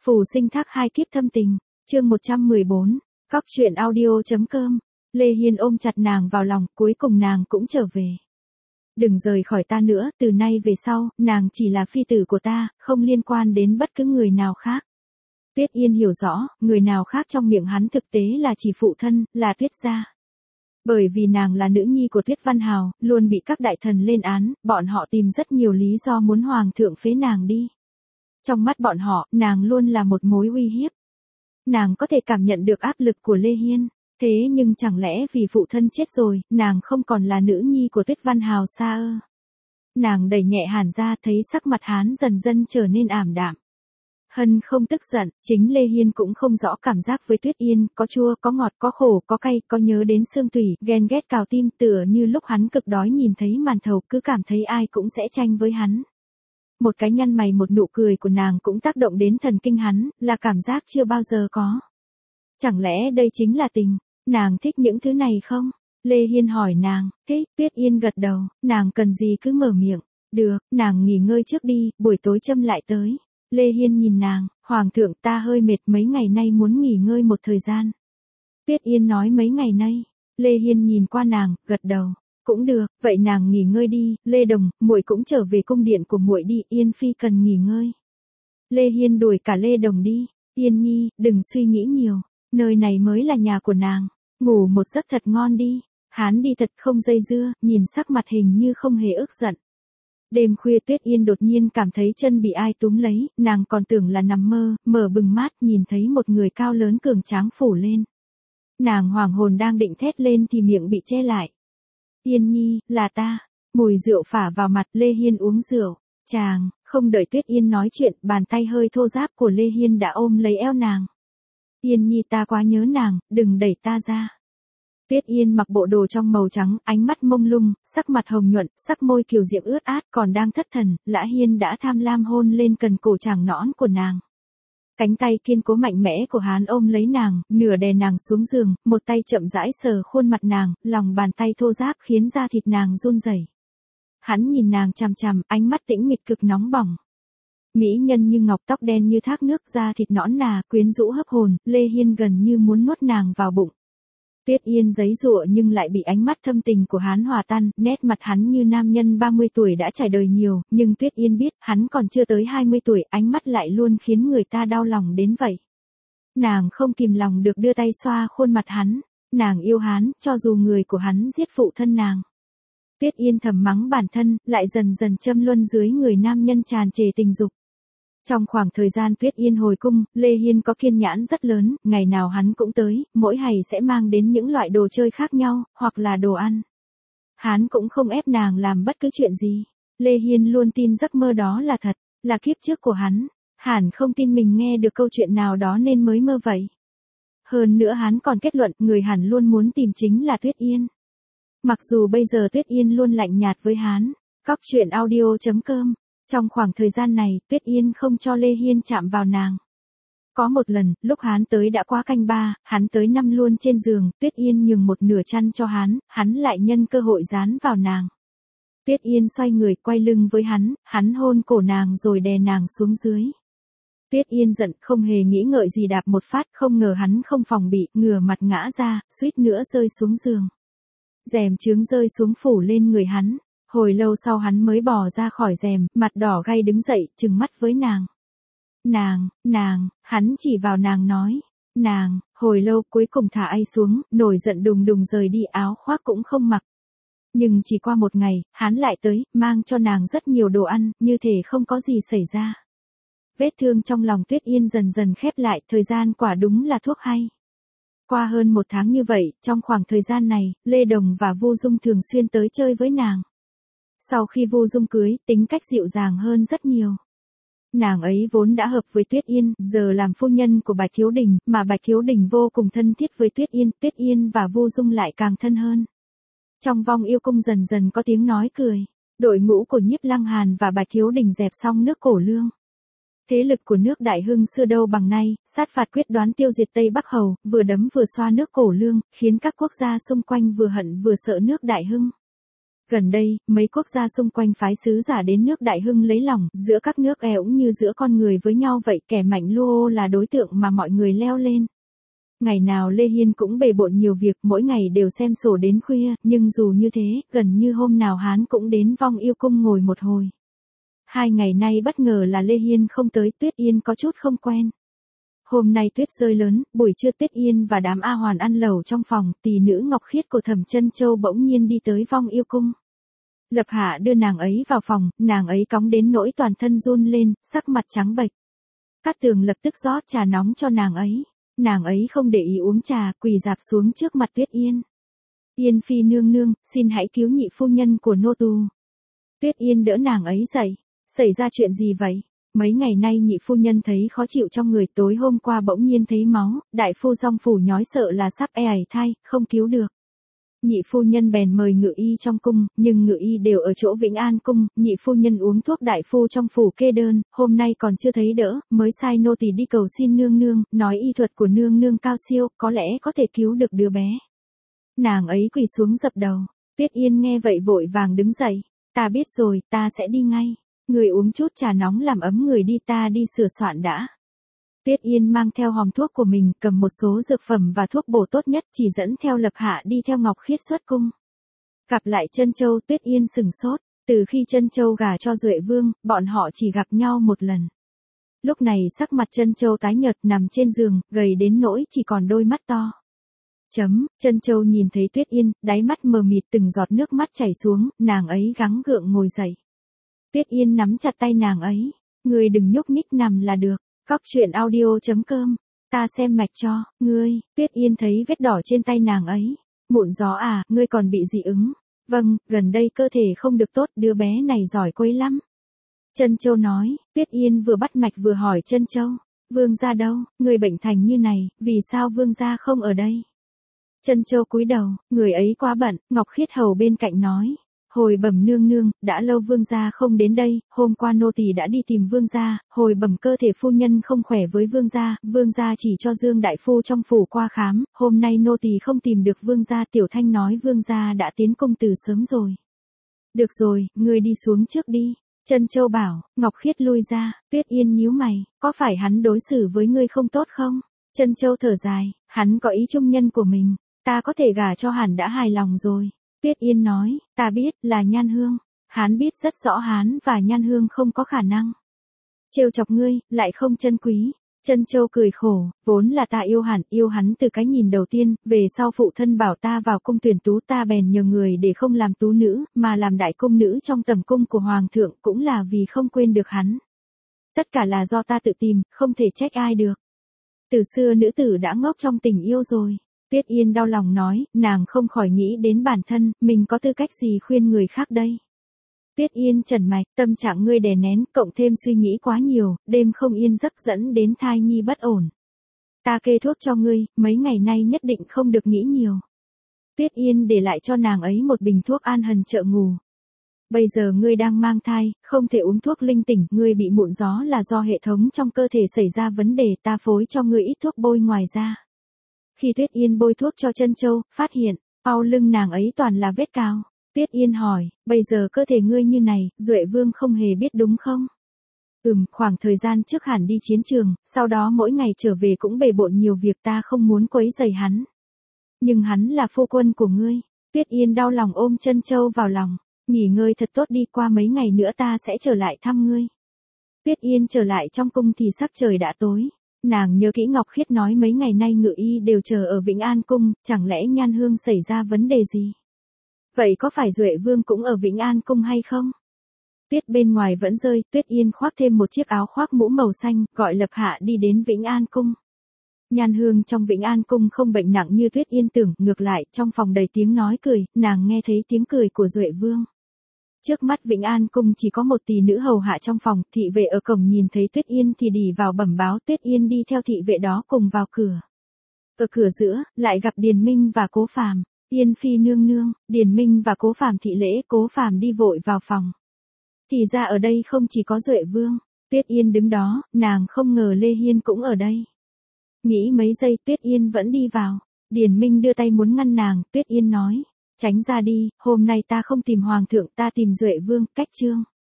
Phù sinh thác hai kiếp thâm tình, chương 114, Cóc truyện audio.com. Lê Hiên ôm chặt nàng vào lòng, cuối cùng nàng cũng trở về. Đừng rời khỏi ta nữa, từ nay về sau, nàng chỉ là phi tử của ta, không liên quan đến bất cứ người nào khác. Tuyết Yên hiểu rõ, người nào khác trong miệng hắn thực tế là chỉ phụ thân, là Tuyết gia. Bởi vì nàng là nữ nhi của Tuyết Văn Hào, luôn bị các đại thần lên án, bọn họ tìm rất nhiều lý do muốn hoàng thượng phế nàng đi. Trong mắt bọn họ, nàng luôn là một mối uy hiếp. Nàng có thể cảm nhận được áp lực của Lê Hiên, thế nhưng chẳng lẽ vì phụ thân chết rồi, nàng không còn là nữ nhi của Tuyết Văn Hào sao ư? Nàng đẩy nhẹ Hàn ra, thấy sắc mặt hắn dần dần trở nên ảm đạm. Hân không tức giận, chính Lê Hiên cũng không rõ cảm giác với Tuyết Yên, có chua, có ngọt, có khổ, có cay, có nhớ đến xương tủy, ghen ghét cào tim, tựa như lúc hắn cực đói nhìn thấy màn thầu, cứ cảm thấy ai cũng sẽ tranh với hắn. Một cái nhăn mày, một nụ cười của nàng cũng tác động đến thần kinh hắn, là cảm giác chưa bao giờ có. Chẳng lẽ đây chính là tình? Nàng thích những thứ này không? Lê Hiên hỏi nàng. Thích. Tuyết Yên gật đầu, nàng cần gì cứ mở miệng. Được, nàng nghỉ ngơi trước đi, buổi tối Trâm lại tới. Lê Hiên nhìn nàng, Hoàng thượng, ta hơi mệt, mấy ngày nay muốn nghỉ ngơi một thời gian. Tuyết Yên nói mấy ngày nay. Lê Hiên nhìn qua nàng, gật đầu. Cũng được, vậy nàng nghỉ ngơi đi. Lê Đồng, muội cũng trở về cung điện của muội đi, Yên phi cần nghỉ ngơi. Lê Hiên đuổi cả Lê Đồng đi. Yên nhi, đừng suy nghĩ nhiều, nơi này mới là nhà của nàng, ngủ một giấc thật ngon đi. Hắn đi thật không dây dưa, nhìn sắc mặt hình như không hề ức giận. Đêm khuya Tuyết Yên đột nhiên cảm thấy chân bị ai túm lấy, nàng còn tưởng là nằm mơ, mở bừng mắt nhìn thấy một người cao lớn cường tráng phủ lên. Nàng hoảng hồn đang định thét lên thì miệng bị che lại. Yên nhi, là ta. Mùi rượu phả vào mặt. Lê Hiên uống rượu. Chàng, không đợi Tuyết Yên nói chuyện, bàn tay hơi thô ráp của Lê Hiên đã ôm lấy eo nàng. Yên nhi, ta quá nhớ nàng, đừng đẩy ta ra. Tuyết Yên mặc bộ đồ trong màu trắng, ánh mắt mông lung, sắc mặt hồng nhuận, sắc môi kiều diễm ướt át, còn đang thất thần, Lã Hiên đã tham lam hôn lên cần cổ tràng nõn của nàng. Cánh tay kiên cố mạnh mẽ của hắn ôm lấy nàng, nửa đè nàng xuống giường, một tay chậm rãi sờ khuôn mặt nàng, lòng bàn tay thô ráp khiến da thịt nàng run rẩy. Hắn nhìn nàng chằm chằm, ánh mắt tĩnh mịch cực nóng bỏng. Mỹ nhân như ngọc, tóc đen như thác nước, da thịt nõn nà, quyến rũ hấp hồn, Lê Hiên gần như muốn nuốt nàng vào bụng. Tuyết Yên giãy giụa nhưng lại bị ánh mắt thâm tình của hắn hòa tan, nét mặt hắn như nam nhân 30 tuổi đã trải đời nhiều, nhưng Tuyết Yên biết hắn còn chưa tới 20 tuổi, ánh mắt lại luôn khiến người ta đau lòng đến vậy. Nàng không kìm lòng được đưa tay xoa khuôn mặt hắn, nàng yêu hắn, cho dù người của hắn giết phụ thân nàng. Tuyết Yên thầm mắng bản thân, lại dần dần châm luân dưới người nam nhân tràn trề tình dục. Trong khoảng thời gian Tuyết Yên hồi cung, Lê Hiên có kiên nhẫn rất lớn, ngày nào hắn cũng tới, mỗi ngày sẽ mang đến những loại đồ chơi khác nhau, hoặc là đồ ăn. Hắn cũng không ép nàng làm bất cứ chuyện gì. Lê Hiên luôn tin giấc mơ đó là thật, là kiếp trước của hắn. Hẳn không tin mình nghe được câu chuyện nào đó nên mới mơ vậy. Hơn nữa hắn còn kết luận người hẳn luôn muốn tìm chính là Tuyết Yên. Mặc dù bây giờ Tuyết Yên luôn lạnh nhạt với hắn. Cóc truyện audio.com. Trong khoảng thời gian này, Tuyết Yên không cho Lê Hiên chạm vào nàng. Có một lần, lúc hắn tới đã quá canh 3, hắn tới nằm luôn trên giường, Tuyết Yên nhường một nửa chăn cho hắn lại nhân cơ hội dán vào nàng. Tuyết Yên xoay người quay lưng với hắn hôn cổ nàng rồi đè nàng xuống dưới. Tuyết Yên giận, không hề nghĩ ngợi gì đạp một phát, không ngờ hắn không phòng bị, ngửa mặt ngã ra, suýt nữa rơi xuống giường. Rèm chướng rơi xuống phủ lên người hắn. Hồi lâu sau hắn mới bò ra khỏi rèm, mặt đỏ gay đứng dậy, trừng mắt với nàng. Hắn chỉ vào nàng nói. Hồi lâu cuối cùng thả ai xuống, nổi giận đùng đùng rời đi, áo khoác cũng không mặc. Nhưng chỉ qua một ngày, hắn lại tới, mang cho nàng rất nhiều đồ ăn, như thể không có gì xảy ra. Vết thương trong lòng Tuyết Yên dần dần khép lại, thời gian quả đúng là thuốc hay. Qua hơn một tháng như vậy, trong khoảng thời gian này, Lê Đồng và Vu Dung thường xuyên tới chơi với nàng. Sau khi Vu Dung cưới, tính cách dịu dàng hơn rất nhiều. Nàng ấy vốn đã hợp với Tuyết Yên, giờ làm phu nhân của Bạch Thiếu Đình, mà Bạch Thiếu Đình vô cùng thân thiết với Tuyết Yên và Vu Dung lại càng thân hơn. Trong vong yêu cung dần dần có tiếng nói cười, đội ngũ của Nhiếp Lăng Hàn và Bạch Thiếu Đình dẹp xong nước Cổ Lương. Thế lực của nước Đại Hưng xưa đâu bằng nay, sát phạt quyết đoán tiêu diệt Tây Bắc Hầu, vừa đấm vừa xoa nước Cổ Lương, khiến các quốc gia xung quanh vừa hận vừa sợ nước Đại Hưng. Gần đây, mấy quốc gia xung quanh phái sứ giả đến nước Đại Hưng lấy lòng, giữa các nước cũng như giữa con người với nhau vậy, kẻ mạnh Luo là đối tượng mà mọi người leo lên. Ngày nào Lê Hiên cũng bề bộn nhiều việc, mỗi ngày đều xem sổ đến khuya, nhưng dù như thế, gần như hôm nào hắn cũng đến Vong Yêu Cung ngồi một hồi. 2 ngày nay bất ngờ là Lê Hiên không tới, Tuyết Yên có chút không quen. Hôm nay tuyết rơi lớn, buổi trưa Tuyết Yên và đám A Hoàn ăn lẩu trong phòng, tỷ nữ Ngọc Khiết của Thẩm Chân Châu bỗng nhiên đi tới Vong Yêu Cung. Lập Hạ đưa nàng ấy vào phòng, nàng ấy cóng đến nỗi toàn thân run lên, sắc mặt trắng bệch. Cát Tường lập tức rót trà nóng cho nàng ấy. Nàng ấy không để ý uống trà, quỳ rạp xuống trước mặt Tuyết Yên. Yên phi nương nương, xin hãy cứu nhị phu nhân của nô tù. Tuyết Yên đỡ nàng ấy dậy. Xảy ra chuyện gì vậy? Mấy ngày nay nhị phu nhân thấy khó chịu trong người, tối hôm qua bỗng nhiên thấy máu, đại phu dong phủ nhói sợ là sắp ảy thai, không cứu được. Nhị phu nhân bèn mời ngự y trong cung, nhưng ngự y đều ở chỗ Vĩnh An cung, nhị phu nhân uống thuốc đại phu trong phủ kê đơn, hôm nay còn chưa thấy đỡ, mới sai nô tỳ đi cầu xin nương nương, nói y thuật của nương nương cao siêu, có lẽ có thể cứu được đứa bé. Nàng ấy quỳ xuống dập đầu. Tuyết Yên nghe vậy vội vàng đứng dậy. Ta biết rồi, ta sẽ đi ngay. Người uống chút trà nóng làm ấm người đi, ta đi sửa soạn đã. Tuyết Yên mang theo hòm thuốc của mình, cầm một số dược phẩm và thuốc bổ tốt nhất, chỉ dẫn theo Lập Hạ đi theo Ngọc Khiết xuất cung. Gặp lại Trân Châu, Tuyết Yên sừng sốt. Từ khi Trân Châu gả cho Duệ Vương, bọn họ chỉ gặp nhau một lần. Lúc này sắc mặt Trân Châu tái nhợt, nằm trên giường, gầy đến nỗi chỉ còn đôi mắt to. Trân Châu nhìn thấy Tuyết Yên, đáy mắt mờ mịt, từng giọt nước mắt chảy xuống, nàng ấy gắng gượng ngồi dậy. Tuyết Yên nắm chặt tay nàng ấy. Ngươi đừng nhúc nhích, nằm là được. Cóc truyện audio.com. Ta xem mạch cho, ngươi. Tuyết Yên thấy vết đỏ trên tay nàng ấy. Mụn gió à, ngươi còn bị dị ứng. Vâng, gần đây cơ thể không được tốt, đứa bé này giỏi quấy lắm. Trân Châu nói. Tuyết Yên vừa bắt mạch vừa hỏi Trân Châu. Vương gia đâu, người bệnh thành như này, vì sao vương gia không ở đây? Trân Châu cúi đầu, người ấy quá bận. Ngọc Khiết hầu bên cạnh nói. Hồi bẩm nương nương, đã lâu vương gia không đến đây, hôm qua nô tỳ đã đi tìm vương gia, hồi bẩm cơ thể phu nhân không khỏe với vương gia chỉ cho Dương đại phu trong phủ qua khám, hôm nay nô tỳ không tìm được vương gia. Tiểu Thanh nói vương gia đã tiến cung từ sớm rồi. Được rồi, ngươi đi xuống trước đi. Trân Châu bảo. Ngọc Khiết lui ra. Tuyết Yên nhíu mày, có phải hắn đối xử với ngươi không tốt không? Trân Châu thở dài, hắn có ý trung nhân của mình, ta có thể gả cho hắn đã hài lòng rồi. Tuyết Yên nói, ta biết, là Nhan Hương. Hắn biết rất rõ hắn và Nhan Hương không có khả năng trêu chọc ngươi, lại không trân quý. Trân Châu cười khổ, vốn là ta yêu hắn từ cái nhìn đầu tiên, về sau phụ thân bảo ta vào cung tuyển tú, ta bèn nhờ người để không làm tú nữ, mà làm đại cung nữ trong tầm cung của hoàng thượng, cũng là vì không quên được hắn. Tất cả là do ta tự tìm, không thể trách ai được. Từ xưa nữ tử đã ngốc trong tình yêu rồi. Tuyết Yên đau lòng nói, nàng không khỏi nghĩ đến bản thân, mình có tư cách gì khuyên người khác đây. Tuyết Yên trần mạch, tâm trạng ngươi đè nén, cộng thêm suy nghĩ quá nhiều, đêm không yên giấc dẫn đến thai nhi bất ổn. Ta kê thuốc cho ngươi, mấy ngày nay nhất định không được nghĩ nhiều. Tuyết Yên để lại cho nàng ấy một bình thuốc an thần trợ ngủ. Bây giờ ngươi đang mang thai, không thể uống thuốc linh tỉnh, ngươi bị mụn gió là do hệ thống trong cơ thể xảy ra vấn đề, ta phối cho ngươi ít thuốc bôi ngoài ra. Khi Tuyết Yên bôi thuốc cho Trân Châu, phát hiện, sau lưng nàng ấy toàn là vết cào. Tuyết Yên hỏi, bây giờ cơ thể ngươi như này, Duệ Vương không hề biết đúng không? Khoảng thời gian trước hẳn đi chiến trường, sau đó mỗi ngày trở về cũng bề bộn nhiều việc, ta không muốn quấy rầy hắn. Nhưng hắn là phu quân của ngươi. Tuyết Yên đau lòng ôm Trân Châu vào lòng, nghỉ ngơi thật tốt đi, qua mấy ngày nữa ta sẽ trở lại thăm ngươi. Tuyết Yên trở lại trong cung thì sắc trời đã tối. Nàng nhớ kỹ Ngọc Khiết nói mấy ngày nay ngự y đều chờ ở Vĩnh An cung, chẳng lẽ Nhan Hương xảy ra vấn đề gì? Vậy có phải Duệ Vương cũng ở Vĩnh An cung hay không? Tuyết bên ngoài vẫn rơi, Tuyết Yên khoác thêm một chiếc áo khoác mũ màu xanh, gọi Lập Hạ đi đến Vĩnh An cung. Nhan Hương trong Vĩnh An cung không bệnh nặng như Tuyết Yên tưởng, ngược lại, trong phòng đầy tiếng nói cười, nàng nghe thấy tiếng cười của Duệ Vương. Trước mắt Vĩnh An cung chỉ có một tỷ nữ hầu hạ trong phòng, thị vệ ở cổng nhìn thấy Tuyết Yên thì đỉ vào bẩm báo, Tuyết Yên đi theo thị vệ đó cùng vào cửa. Ở cửa giữa, lại gặp Điền Minh và Cố Phàm. Yên phi nương nương, Điền Minh và Cố Phàm thị lễ, Cố Phàm đi vội vào phòng. Thì ra ở đây không chỉ có Duệ Vương. Tuyết Yên đứng đó, nàng không ngờ Lê Hiên cũng ở đây. Nghĩ mấy giây, Tuyết Yên vẫn đi vào. Điền Minh đưa tay muốn ngăn nàng, Tuyết Yên nói, Tránh ra đi, hôm nay ta không tìm hoàng thượng, ta tìm Duệ vương, cách chương.